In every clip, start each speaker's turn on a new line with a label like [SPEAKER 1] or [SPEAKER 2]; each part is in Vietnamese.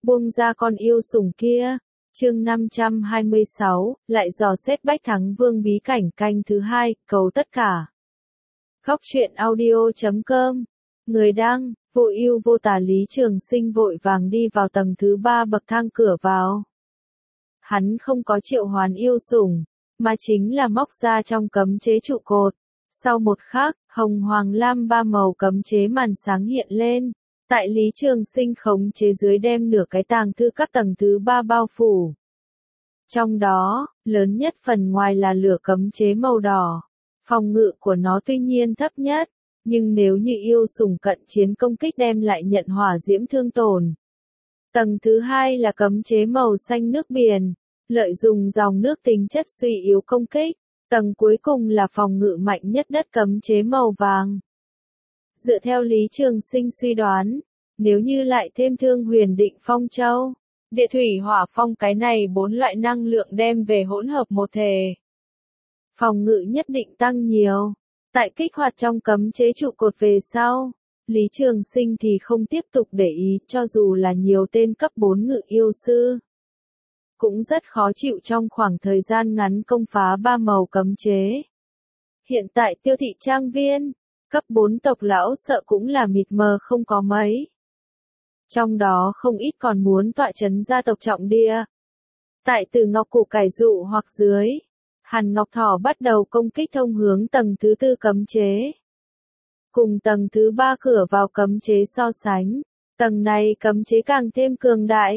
[SPEAKER 1] buông ra con yêu sủng kia. Chương 526, lại dò xét Bách Thắng Vương bí cảnh canh thứ 2, cầu tất cả. Góc truyện audio.com. Người đăng, vô ưu vô tà. Lý Trường Sinh vội vàng đi vào tầng thứ 3 bậc thang cửa vào. Hắn không có triệu hoán yêu sủng, mà chính là móc ra trong cấm chế trụ cột. Sau một khắc, hồng hoàng lam ba màu cấm chế màn sáng hiện lên. Tại Lý Trường Sinh khống chế dưới đem nửa cái tàng thư các tầng thứ 3 bao phủ. Trong đó, lớn nhất phần ngoài là lửa cấm chế màu đỏ. Phòng ngự của nó tuy nhiên thấp nhất, nhưng nếu như yêu sủng cận chiến công kích đem lại nhận hỏa diễm thương tổn. Tầng thứ 2 là cấm chế màu xanh nước biển, lợi dụng dòng nước tính chất suy yếu công kích. Tầng cuối cùng là phòng ngự mạnh nhất đất cấm chế màu vàng. Dựa theo Lý Trường Sinh suy đoán, nếu như lại thêm Thương Huyền Định Phong Châu, Địa Thủy Hỏa Phong, cái này 4 loại năng lượng đem về hỗn hợp một thể, phòng ngự nhất định tăng nhiều. Tại kích hoạt trong cấm chế trụ cột về sau, Lý Trường Sinh thì không tiếp tục để ý, cho dù là nhiều tên cấp 4 ngự yêu sư, cũng rất khó chịu trong khoảng thời gian ngắn công phá 3 màu cấm chế. Hiện tại Tiêu Thị Trang Viên, cấp 4 tộc lão sợ cũng là mịt mờ không có mấy. Trong đó không ít còn muốn tọa chấn gia tộc trọng địa. Tại Tử Ngọc củ cải dụ hoặc dưới, Hàn Ngọc Thỏ bắt đầu công kích thông hướng tầng thứ 4 cấm chế. Cùng tầng thứ 3 cửa vào cấm chế so sánh, tầng này cấm chế càng thêm cường đại.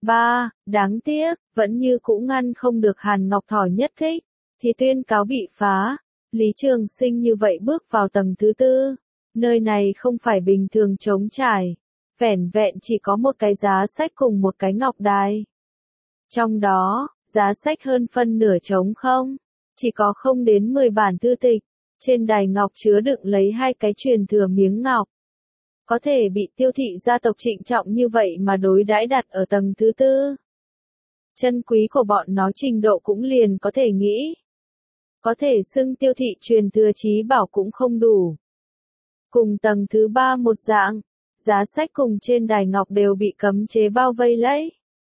[SPEAKER 1] Đáng tiếc, vẫn như cũ ngăn không được Hàn Ngọc Thỏ nhất kích, thì tuyên cáo bị phá. Lý Trường Sinh như vậy bước vào tầng thứ 4, nơi này không phải bình thường trống trải, vẻn vẹn chỉ có một cái giá sách cùng một cái ngọc đài. Trong đó, giá sách hơn phân nửa trống không, chỉ có không đến 10 bản thư tịch, trên đài ngọc chứa đựng lấy 2 cái truyền thừa miếng ngọc. Có thể bị Tiêu Thị gia tộc trịnh trọng như vậy mà đối đãi đặt ở tầng thứ 4. Chân quý của bọn nó trình độ cũng liền có thể nghĩ. Có thể xưng Tiêu Thị truyền thừa chí bảo cũng không đủ. Cùng tầng thứ 3 một dạng, giá sách cùng trên đài ngọc đều bị cấm chế bao vây lấy.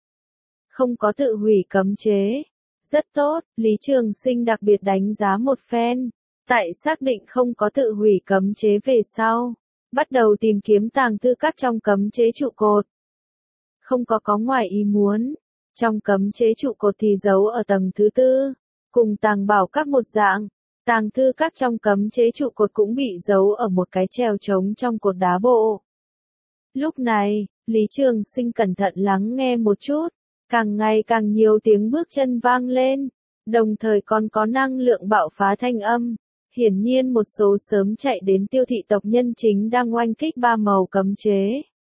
[SPEAKER 1] Không có tự hủy cấm chế. Rất tốt, Lý Trường Sinh đặc biệt đánh giá một phen. Tại xác định không có tự hủy cấm chế về sau, bắt đầu tìm kiếm tàng thư các trong cấm chế trụ cột. Không có ngoài ý muốn, trong cấm chế trụ cột thì giấu ở tầng thứ 4, cùng tàng bảo các một dạng, tàng thư các trong cấm chế trụ cột cũng bị giấu ở một cái treo trống trong cột đá bộ. Lúc này, Lý Trường Sinh cẩn thận lắng nghe một chút, càng ngày càng nhiều tiếng bước chân vang lên, đồng thời còn có năng lượng bạo phá thanh âm. Hiển nhiên một số sớm chạy đến Tiêu Thị tộc nhân chính đang oanh kích 3 màu cấm chế.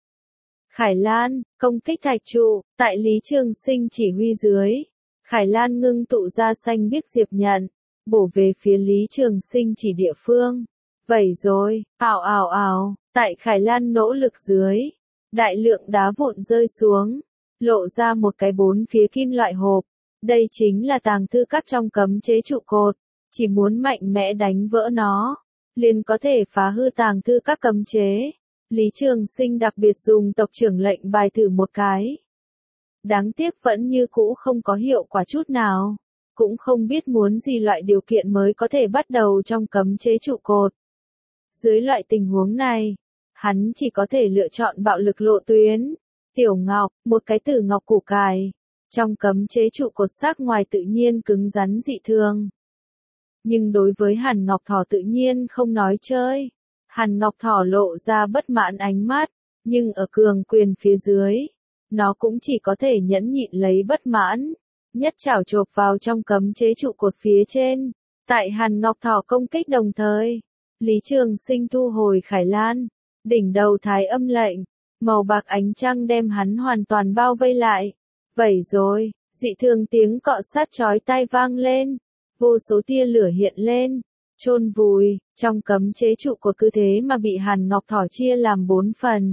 [SPEAKER 1] Khải Lan, công kích thạch trụ. Tại Lý Trường Sinh chỉ huy dưới, Khải Lan ngưng tụ ra xanh biếc diệp nhận, bổ về phía Lý Trường Sinh chỉ địa phương. Vậy rồi, ào, tại Khải Lan nỗ lực dưới, đại lượng đá vụn rơi xuống, lộ ra một cái 4 phía kim loại hộp. Đây chính là tàng thư các trong cấm chế trụ cột. Chỉ muốn mạnh mẽ đánh vỡ nó, liền có thể phá hư tàng thư các cấm chế. Lý Trường Sinh đặc biệt dùng tộc trưởng lệnh bài thử một cái. Đáng tiếc vẫn như cũ không có hiệu quả chút nào. Cũng không biết muốn gì loại điều kiện mới có thể bắt đầu trong cấm chế trụ cột. Dưới loại tình huống này, hắn chỉ có thể lựa chọn bạo lực lộ tuyến. Tiểu Ngọc, một cái Tử Ngọc củ cải. Trong cấm chế trụ cột sắc ngoài tự nhiên cứng rắn dị thường. Nhưng đối với Hàn Ngọc Thỏ tự nhiên không nói chơi. Hàn Ngọc Thỏ lộ ra bất mãn ánh mắt, nhưng ở cường quyền phía dưới, nó cũng chỉ có thể nhẫn nhịn lấy bất mãn, nhất chảo chộp vào trong cấm chế trụ cột phía trên. Tại Hàn Ngọc Thỏ công kích đồng thời, Lý Trường Sinh thu hồi Khải Lan, đỉnh đầu thái âm lệnh, màu bạc ánh trăng đem hắn hoàn toàn bao vây lại. Vậy rồi, dị thường tiếng cọ sát chói tai vang lên. Vô số tia lửa hiện lên, chôn vùi, trong cấm chế trụ cột cứ thế mà bị Hàn Ngọc Thỏ chia làm 4 phần.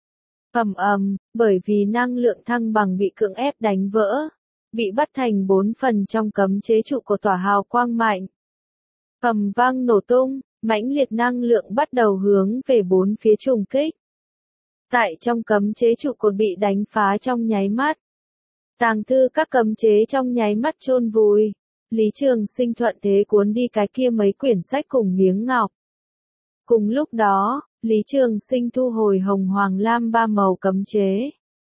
[SPEAKER 1] Bởi vì năng lượng thăng bằng bị cưỡng ép đánh vỡ, bị bắt thành 4 phần trong cấm chế trụ cột tỏa hào quang mạnh. Vang nổ tung, mãnh liệt năng lượng bắt đầu hướng về 4 phía trùng kích. Tại trong cấm chế trụ cột bị đánh phá trong nháy mắt. Tàng thư các cấm chế trong nháy mắt chôn vùi. Lý Trường Sinh thuận thế cuốn đi cái kia mấy quyển sách cùng miếng ngọc. Cùng lúc đó, Lý Trường Sinh thu hồi hồng hoàng lam ba màu cấm chế.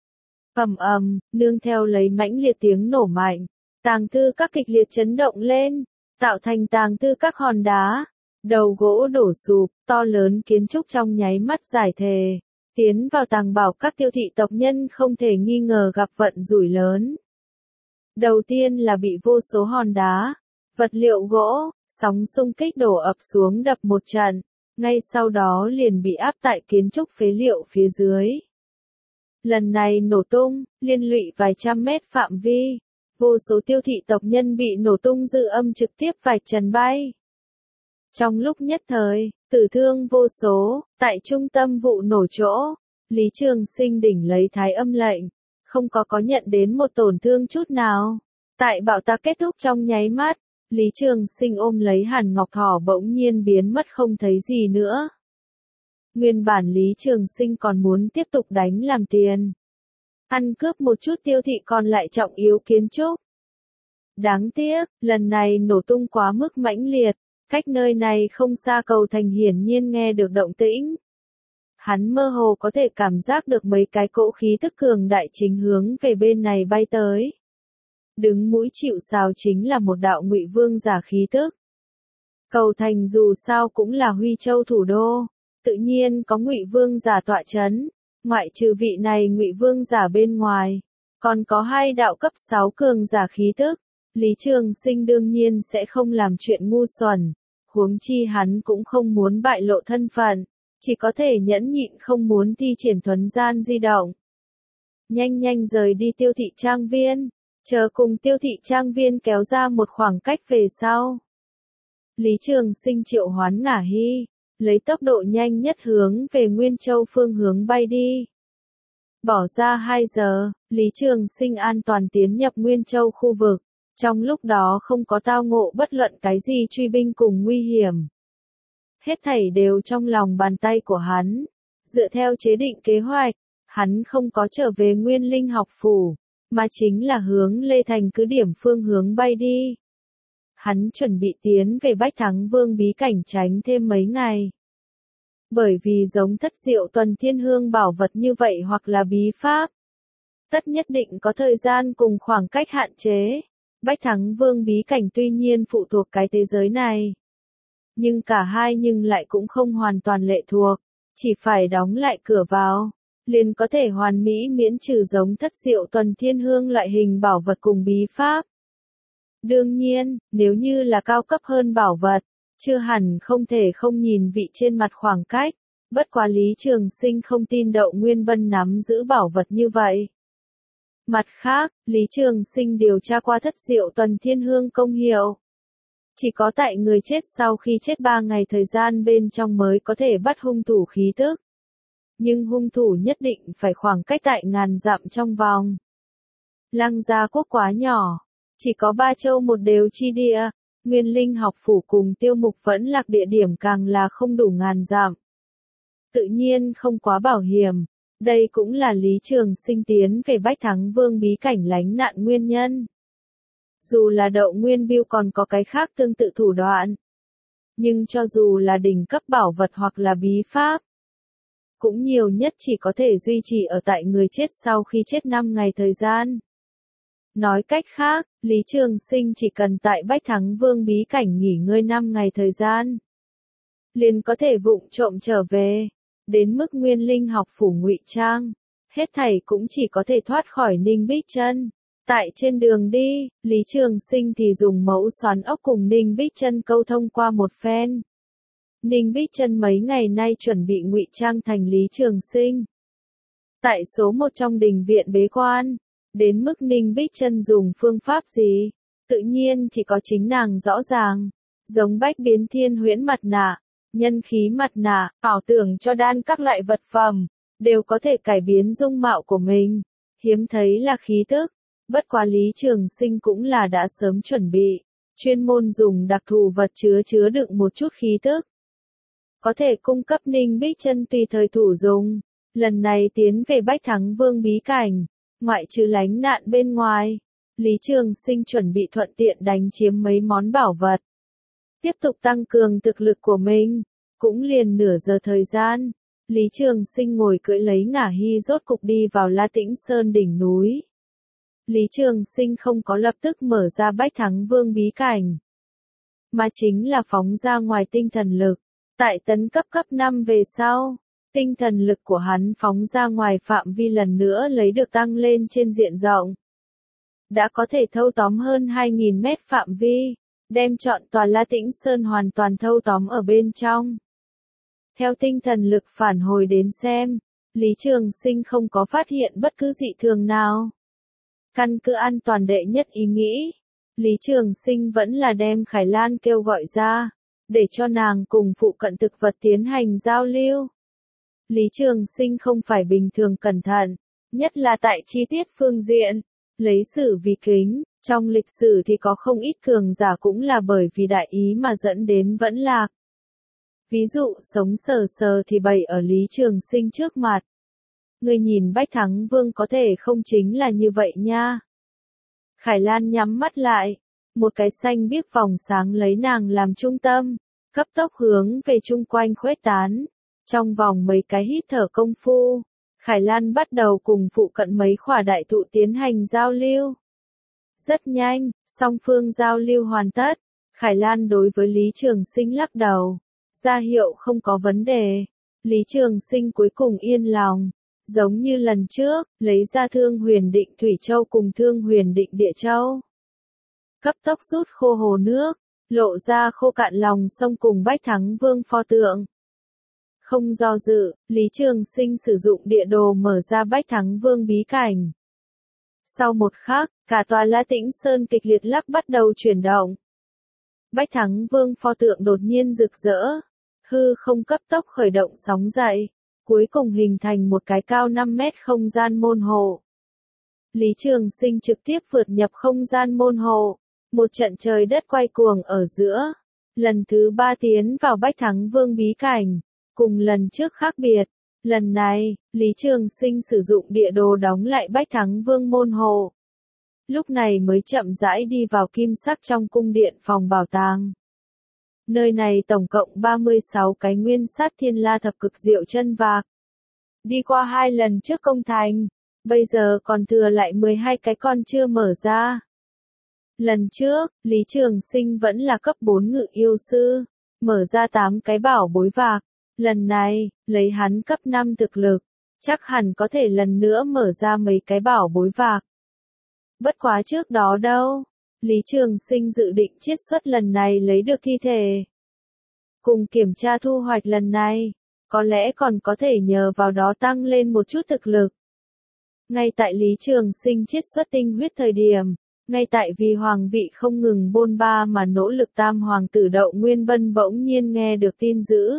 [SPEAKER 1] Ầm ầm, nương theo lấy mãnh liệt tiếng nổ mạnh, tàng thư các kịch liệt chấn động lên, tạo thành tàng thư các hòn đá, đầu gỗ đổ sụp, to lớn kiến trúc trong nháy mắt giải thể, tiến vào tàng bảo các tiêu thị tộc nhân không thể nghi ngờ gặp vận rủi lớn. Đầu tiên là bị vô số hòn đá, vật liệu gỗ, sóng xung kích đổ ập xuống đập một trận, ngay sau đó liền bị áp tại kiến trúc phế liệu phía dưới. Lần này nổ tung, liên lụy vài trăm mét phạm vi, vô số tiêu thị tộc nhân bị nổ tung dư âm trực tiếp vạch trần bay. Trong lúc nhất thời, tử thương vô số, tại trung tâm vụ nổ chỗ, Lý Trường Sinh đỉnh lấy thái âm lệnh, không có nhận đến một tổn thương chút nào. Tại bảo tạc kết thúc trong nháy mắt, Lý Trường Sinh ôm lấy Hàn Ngọc Thỏ bỗng nhiên biến mất không thấy gì nữa. Nguyên bản Lý Trường Sinh còn muốn tiếp tục đánh làm tiền. Ăn cướp một chút tiêu thị còn lại trọng yếu kiến trúc. Đáng tiếc, lần này nổ tung quá mức mãnh liệt, cách nơi này không xa cầu thành hiển nhiên nghe được động tĩnh. Hắn mơ hồ có thể cảm giác được mấy cái cỗ khí tức cường đại chính hướng về bên này bay tới. Đứng mũi chịu sào chính là một đạo Ngụy Vương giả khí tức. Cầu thành dù sao cũng là Huy Châu thủ đô, tự nhiên có Ngụy Vương giả tọa chấn, ngoại trừ vị này Ngụy Vương giả bên ngoài, còn có hai đạo cấp 6 cường giả khí tức. Lý Trường Sinh đương nhiên sẽ không làm chuyện ngu xuẩn, huống chi hắn cũng không muốn bại lộ thân phận, chỉ có thể nhẫn nhịn không muốn thi triển thuấn gian di động. Nhanh rời đi tiêu thị trang viên, chờ cùng tiêu thị trang viên kéo ra một khoảng cách về sau. Lý Trường Sinh triệu hoán Ngả Hy, lấy tốc độ nhanh nhất hướng về Nguyên Châu phương hướng bay đi. Bỏ ra 2 giờ, Lý Trường Sinh an toàn tiến nhập Nguyên Châu khu vực, trong lúc đó không có tao ngộ bất luận cái gì truy binh cùng nguy hiểm. Hết thảy đều trong lòng bàn tay của hắn, dựa theo chế định kế hoạch, hắn không có trở về Nguyên Linh học phủ, mà chính là hướng Lê Thành cứ điểm phương hướng bay đi. Hắn chuẩn bị tiến về Bách Thắng Vương bí cảnh tránh thêm mấy ngày. Bởi vì giống Thất Diệu Tuần Thiên Hương bảo vật như vậy hoặc là bí pháp, tất nhất định có thời gian cùng khoảng cách hạn chế. Bách Thắng Vương bí cảnh tuy nhiên phụ thuộc cái thế giới này, nhưng cả hai lại cũng không hoàn toàn lệ thuộc, chỉ phải đóng lại cửa vào, liền có thể hoàn mỹ miễn trừ giống Thất Diệu Tuần Thiên Hương loại hình bảo vật cùng bí pháp. Đương nhiên, nếu như là cao cấp hơn bảo vật, chưa hẳn không thể không nhìn vị trên mặt khoảng cách, bất quá Lý Trường Sinh không tin Đậu Nguyên Bân nắm giữ bảo vật như vậy. Mặt khác, Lý Trường Sinh điều tra qua Thất Diệu Tuần Thiên Hương công hiệu. Chỉ có tại người chết sau khi chết 3 ngày thời gian bên trong mới có thể bắt hung thủ khí tức. Nhưng hung thủ nhất định phải khoảng cách tại ngàn dặm trong vòng. Lăng Gia quốc quá nhỏ, chỉ có 3 châu một đều chi địa, Nguyên Linh học phủ cùng Tiêu Mục Vẫn Lạc địa điểm càng là không đủ ngàn dặm. Tự nhiên không quá bảo hiểm. Đây cũng là Lý Trường Sinh tiến về Bách Thắng Vương bí cảnh lánh nạn nguyên nhân. Dù là Đậu Nguyên Biêu còn có cái khác tương tự thủ đoạn, nhưng cho dù là đỉnh cấp bảo vật hoặc là bí pháp, cũng nhiều nhất chỉ có thể duy trì ở tại người chết sau khi chết 5 ngày thời gian. Nói cách khác, Lý Trường Sinh chỉ cần tại Bách Thắng Vương bí cảnh nghỉ ngơi 5 ngày thời gian, liền có thể vụng trộm trở về. Đến mức Nguyên Linh học phủ ngụy trang, hết thảy cũng chỉ có thể thoát khỏi Ninh Bích Chân. Tại trên đường đi, Lý Trường Sinh thì dùng mẫu xoắn ốc cùng Ninh Bích Chân câu thông qua một phen. Ninh Bích Chân mấy ngày nay chuẩn bị ngụy trang thành Lý Trường Sinh. Tại số 1 trong đình viện bế quan, đến mức Ninh Bích Chân dùng phương pháp gì, tự nhiên chỉ có chính nàng rõ ràng. Giống Bách Biến Thiên Huyễn mặt nạ, nhân khí mặt nạ, ảo tưởng cho đan các loại vật phẩm, đều có thể cải biến dung mạo của mình. Hiếm thấy là khí tức, bất quá Lý Trường Sinh cũng là đã sớm chuẩn bị, chuyên môn dùng đặc thù vật chứa đựng một chút khí tức, có thể cung cấp Ninh Bích Chân tùy thời thủ dùng. Lần này tiến về Bách Thắng Vương bí cảnh, ngoại trừ lánh nạn bên ngoài, Lý Trường Sinh chuẩn bị thuận tiện đánh chiếm mấy món bảo vật. Tiếp tục tăng cường thực lực của mình, cũng liền nửa giờ thời gian, Lý Trường Sinh ngồi cưỡi lấy Ngả Hy rốt cục đi vào La Tĩnh Sơn đỉnh núi. Lý Trường Sinh không có lập tức mở ra Bách Thắng Vương bí cảnh, mà chính là phóng ra ngoài tinh thần lực. Tại tấn cấp 5 về sau, tinh thần lực của hắn phóng ra ngoài phạm vi lần nữa lấy được tăng lên trên diện rộng. Đã có thể thâu tóm hơn 2.000 mét phạm vi, đem trọn tòa La Tĩnh Sơn hoàn toàn thâu tóm ở bên trong. Theo tinh thần lực phản hồi đến xem, Lý Trường Sinh không có phát hiện bất cứ dị thường nào. Căn cứ an toàn đệ nhất ý nghĩ, Lý Trường Sinh vẫn là đem Khải Lan kêu gọi ra, để cho nàng cùng phụ cận thực vật tiến hành giao lưu. Lý Trường Sinh không phải bình thường cẩn thận, nhất là tại chi tiết phương diện, lấy sử vì kính, trong lịch sử thì có không ít cường giả cũng là bởi vì đại ý mà dẫn đến vẫn lạc. Ví dụ sống sờ sờ thì bày ở Lý Trường Sinh trước mặt. Người nhìn Bách Thắng Vương có thể không chính là như vậy nha. Khải Lan nhắm mắt lại, một cái xanh biếc vòng sáng lấy nàng làm trung tâm, cấp tốc hướng về chung quanh khuếch tán. Trong vòng mấy cái hít thở công phu, Khải Lan bắt đầu cùng phụ cận mấy khỏa đại thụ tiến hành giao lưu. Rất nhanh, song phương giao lưu hoàn tất, Khải Lan đối với Lý Trường Sinh lắc đầu, ra hiệu không có vấn đề. Lý Trường Sinh cuối cùng yên lòng, giống như lần trước, lấy ra Thương Huyền Định Thủy Châu cùng Thương Huyền Định Địa Châu. Cấp tốc rút khô hồ nước, lộ ra khô cạn lòng sông cùng Bách Thắng Vương pho tượng. Không do dự, Lý Trường Sinh sử dụng địa đồ mở ra Bách Thắng Vương bí cảnh. Sau một khắc, cả tòa La Tĩnh Sơn kịch liệt lắc bắt đầu chuyển động. Bách Thắng Vương pho tượng đột nhiên rực rỡ, hư không cấp tốc khởi động sóng dậy, cuối cùng hình thành một cái cao 5 mét không gian môn hộ. Lý Trường Sinh trực tiếp vượt nhập không gian môn hộ, một trận trời đất quay cuồng ở giữa. Lần thứ 3 tiến vào Bách Thắng Vương bí cảnh, cùng lần trước khác biệt. Lần này, Lý Trường Sinh sử dụng địa đồ đóng lại Bách Thắng Vương môn hộ. Lúc này mới chậm rãi đi vào kim sắc trong cung điện phòng bảo tàng. Nơi này tổng cộng 36 cái nguyên sát thiên la thập cực diệu chân vạc. Đi qua 2 lần trước công thành, bây giờ còn thừa lại 12 cái con chưa mở ra. Lần trước, Lý Trường Sinh vẫn là cấp 4 ngự yêu sư, mở ra 8 cái bảo bối vạc. Lần này, lấy hắn cấp 5 thực lực, chắc hẳn có thể lần nữa mở ra mấy cái bảo bối vạc. Bất quá trước đó đâu, Lý Trường Sinh dự định chiết xuất lần này lấy được thi thể. Cùng kiểm tra thu hoạch lần này, có lẽ còn có thể nhờ vào đó tăng lên một chút thực lực. Ngay tại Lý Trường Sinh chiết xuất tinh huyết thời điểm, ngay tại vì hoàng vị không ngừng bôn ba mà nỗ lực tam hoàng tử Đậu Nguyên Bân bỗng nhiên nghe được tin dữ.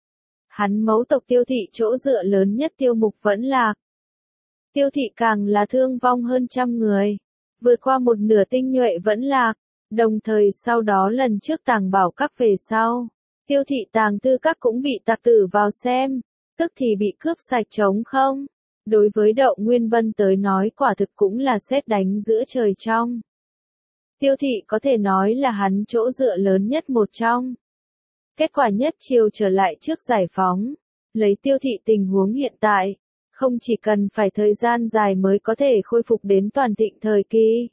[SPEAKER 1] Hắn mẫu tộc Tiêu thị chỗ dựa lớn nhất Tiêu Mục vẫn lạc. Tiêu thị càng là thương vong hơn 100 người, vượt qua một nửa tinh nhuệ vẫn lạc, đồng thời sau đó lần trước tàng bảo các về sau, Tiêu thị tàng tư các cũng bị tặc tử vào xem, tức thì bị cướp sạch trống không. Đối với Đậu Nguyên Bân tới nói quả thực cũng là sét đánh giữa trời trong. Tiêu thị có thể nói là hắn chỗ dựa lớn nhất một trong. Kết quả nhất chiều trở lại trước giải phóng, lấy Tiêu thị tình huống hiện tại, không chỉ cần phải thời gian dài mới có thể khôi phục đến toàn thịnh thời kỳ.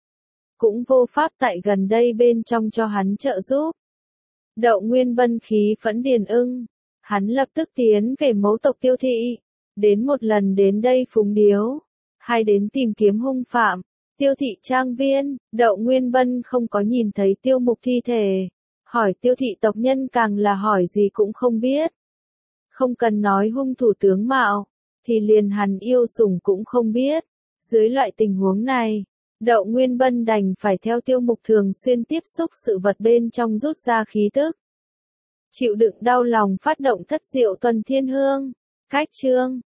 [SPEAKER 1] Cũng vô pháp tại gần đây bên trong cho hắn trợ giúp. Đậu Nguyên Bân khí phẫn điền ưng, hắn lập tức tiến về mẫu tộc Tiêu thị, đến một lần đến đây phúng điếu, hai đến tìm kiếm hung phạm. Tiêu thị trang viên, Đậu Nguyên Bân không có nhìn thấy Tiêu Mục thi thể, hỏi Tiêu thị tộc nhân càng là hỏi gì cũng không biết. Không cần nói hung thủ tướng mạo, thì liền hắn yêu sủng cũng không biết. Dưới loại tình huống này, Đậu Nguyên Bân đành phải theo Tiêu Mục thường xuyên tiếp xúc sự vật bên trong rút ra khí tức. Chịu đựng đau lòng phát động thất diệu tuần thiên hương. Cách chương